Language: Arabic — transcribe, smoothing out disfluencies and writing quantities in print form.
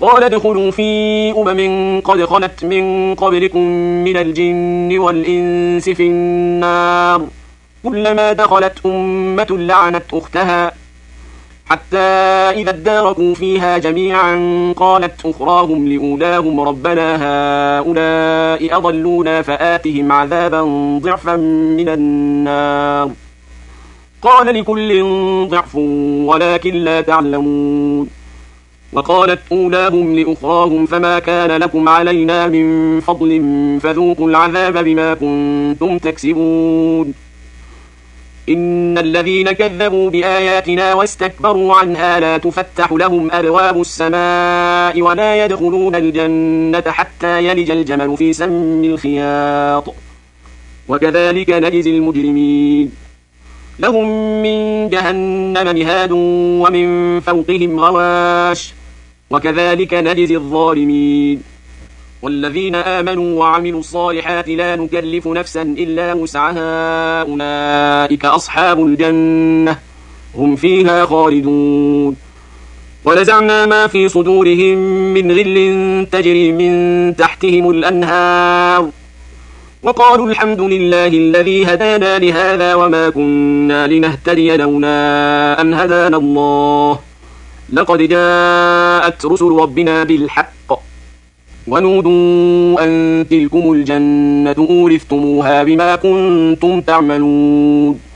قال ادخلوا في قد خلت من قبلكم من الجن والإنس في النار كلما دخلت أمة لعنت أختها حتى إذا اداركوا فيها جميعا قالت أخراهم لأولاهم ربنا هؤلاء أضلونا فآتهم عذابا ضعفا من النار قال لكل ضعف ولكن لا تعلمون وقالت أولاهم لأخراهم فما كان لكم علينا من فضل فذوقوا العذاب بما كنتم تكسبون إن الذين كذبوا بآياتنا واستكبروا عنها لا تفتح لهم أبواب السماء ولا يدخلون الجنة حتى يلج الجمل في سم الخياط وكذلك نجزي المجرمين لهم من جهنم مهاد ومن فوقهم غواش وكذلك نجزي الظالمين والذين آمنوا وعملوا الصالحات لا نكلف نفسا إلا وسعها أولئك أصحاب الجنة هم فيها خالدون ونزعنا ما في صدورهم من غل تجري من تحتهم الأنهار وقالوا الحمد لله الذي هدانا لهذا وما كنا لنهتدي لولا أن هدانا الله لقد جاءت رسل ربنا بالحق ونودوا أن تلكم الجنة أورثتموها بما كنتم تعملون